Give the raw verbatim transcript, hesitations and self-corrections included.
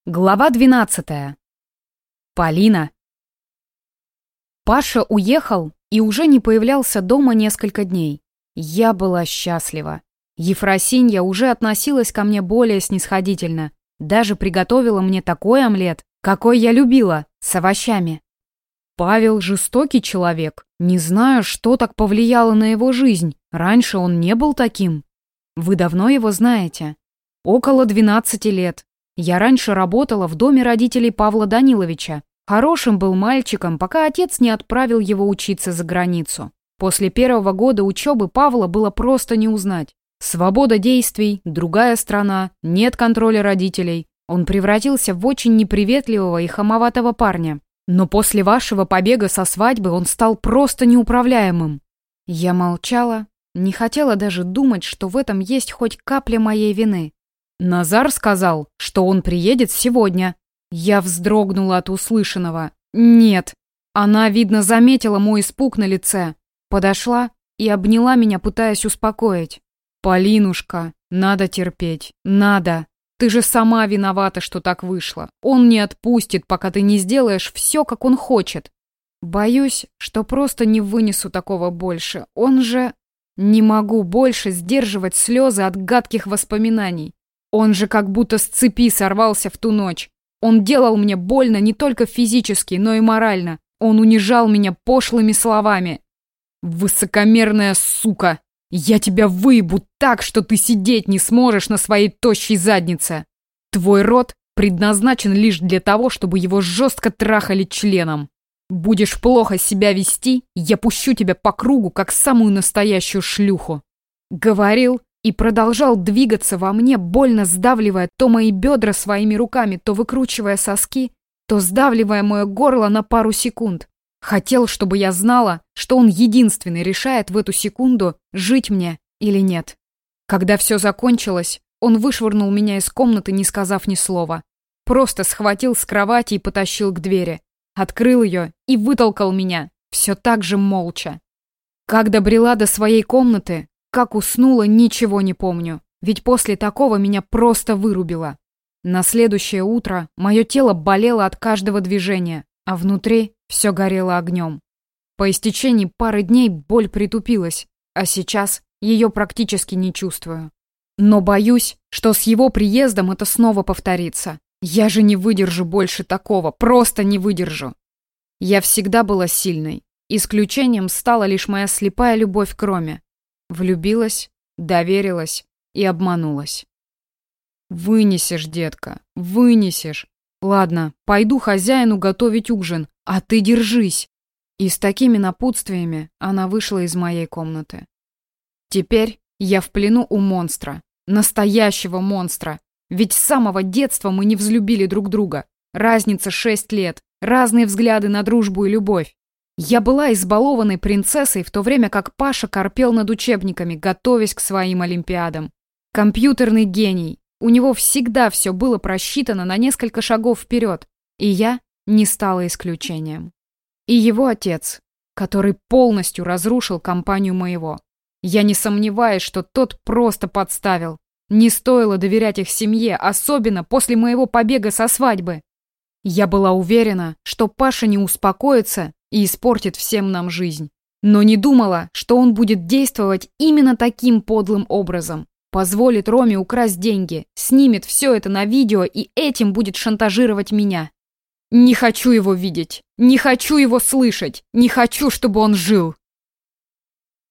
Глава двенадцатая. Полина. Паша уехал и уже не появлялся дома несколько дней. Я была счастлива. Ефросинья уже относилась ко мне более снисходительно. Даже приготовила мне такой омлет, какой я любила, с овощами. Павел жестокий человек. Не знаю, что так повлияло на его жизнь. Раньше он не был таким. Вы давно его знаете? Около двенадцати лет. Я раньше работала в доме родителей Павла Даниловича. Хорошим был мальчиком, пока отец не отправил его учиться за границу. После первого года учебы Павла было просто не узнать. Свобода действий, другая страна, нет контроля родителей. Он превратился в очень неприветливого и хамоватого парня. Но после вашего побега со свадьбы он стал просто неуправляемым. Я молчала, не хотела даже думать, что в этом есть хоть капля моей вины. Назар сказал, что он приедет сегодня. Я вздрогнула от услышанного. Нет. Она, видно, заметила мой испуг на лице. Подошла и обняла меня, пытаясь успокоить. «Полинушка, надо терпеть. Надо. Ты же сама виновата, что так вышло. Он не отпустит, пока ты не сделаешь все, как он хочет. Боюсь, что просто не вынесу такого больше. Он же... Не могу больше сдерживать слезы от гадких воспоминаний. Он же как будто с цепи сорвался в ту ночь. Он делал мне больно не только физически, но и морально. Он унижал меня пошлыми словами. «Высокомерная сука! Я тебя выебу так, что ты сидеть не сможешь на своей тощей заднице! Твой рот предназначен лишь для того, чтобы его жестко трахали членом. Будешь плохо себя вести, я пущу тебя по кругу, как самую настоящую шлюху!» Говорил и продолжал двигаться во мне, больно сдавливая то мои бедра своими руками, то выкручивая соски, то сдавливая мое горло на пару секунд. Хотел, чтобы я знала, что он единственный решает в эту секунду, жить мне или нет. Когда все закончилось, он вышвырнул меня из комнаты, не сказав ни слова. Просто схватил с кровати и потащил к двери. Открыл ее и вытолкал меня, все так же молча. Как добрела до своей комнаты, как уснула, ничего не помню, ведь после такого меня просто вырубило. На следующее утро мое тело болело от каждого движения, а внутри все горело огнем. По истечении пары дней боль притупилась, а сейчас ее практически не чувствую. Но боюсь, что с его приездом это снова повторится. Я же не выдержу больше такого, просто не выдержу. Я всегда была сильной. Исключением стала лишь моя слепая любовь к Роме. Влюбилась, доверилась и обманулась. Вынесешь, детка, вынесешь. Ладно, пойду хозяину готовить ужин, а ты держись. И с такими напутствиями она вышла из моей комнаты. Теперь я в плену у монстра, настоящего монстра. Ведь с самого детства мы не взлюбили друг друга. Разница шесть лет, разные взгляды на дружбу и любовь. Я была избалованной принцессой, в то время как Паша корпел над учебниками, готовясь к своим олимпиадам. Компьютерный гений. У него всегда все было просчитано на несколько шагов вперед. И я не стала исключением. И его отец, который полностью разрушил компанию моего. Я не сомневаюсь, что тот просто подставил. Не стоило доверять их семье, особенно после моего побега со свадьбы. Я была уверена, что Паша не успокоится и испортит всем нам жизнь. Но не думала, что он будет действовать именно таким подлым образом. Позволит Роме украсть деньги, снимет все это на видео и этим будет шантажировать меня. Не хочу его видеть, не хочу его слышать, не хочу, чтобы он жил.